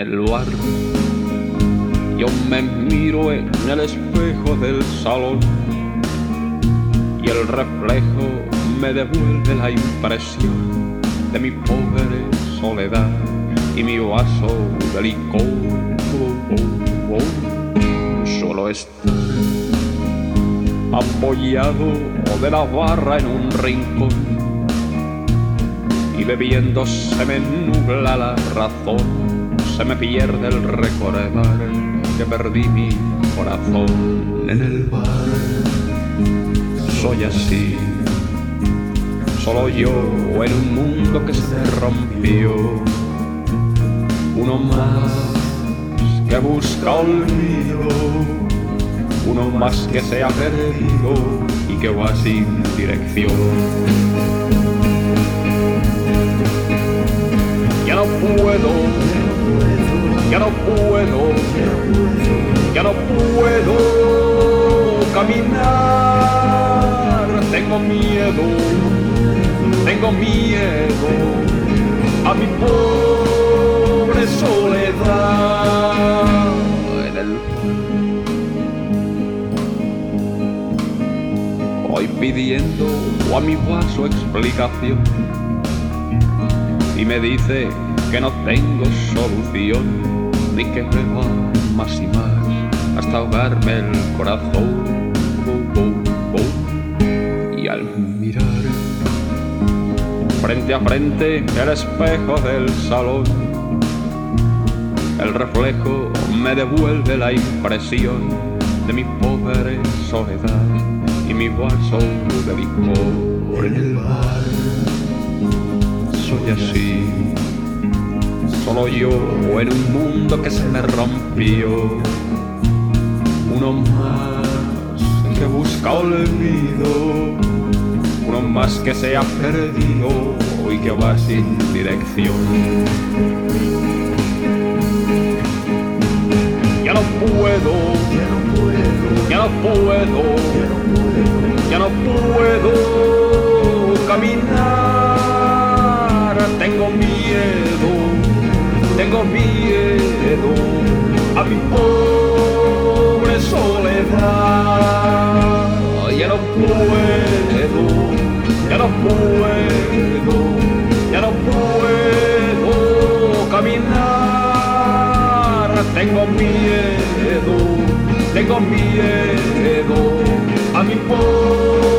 el bar. Yo me miro en el espejo del salón y el reflejo me devuelve la impresión de mi pobre soledad y mi vaso de licor. Solo estar apoyado de la barra en un rincón y bebiendo se me nubla la razón, se me pierde el recordar que perdí mi corazón en el bar. Soy así, solo yo en un mundo que se rompió, uno más que busca olvido, uno más que se ha perdido y que va sin dirección. Ya no puedo, ya no puedo, ya no puedo caminar. Tengo miedo a mi pobre soledad en el voy pidiendo a mi vaso explicación y me dice que no tengo solución, ni que beba más y más hasta ahogarme el corazón. Y al mirar frente a frente el espejo del salón, el reflejo me devuelve la impresión de mi pobre soledad y mi vaso de licor en el bar. Soy así, solo yo en un mundo que se me rompió, uno más que busca olvido, uno más que se ha perdido y que va sin dirección. Ya no puedo, ya no puedo, ya no puedo caminar. Tengo miedo a mi pobre soledad. Ya no puedo, ya no puedo, ya no puedo caminar. Tengo miedo a mi pobre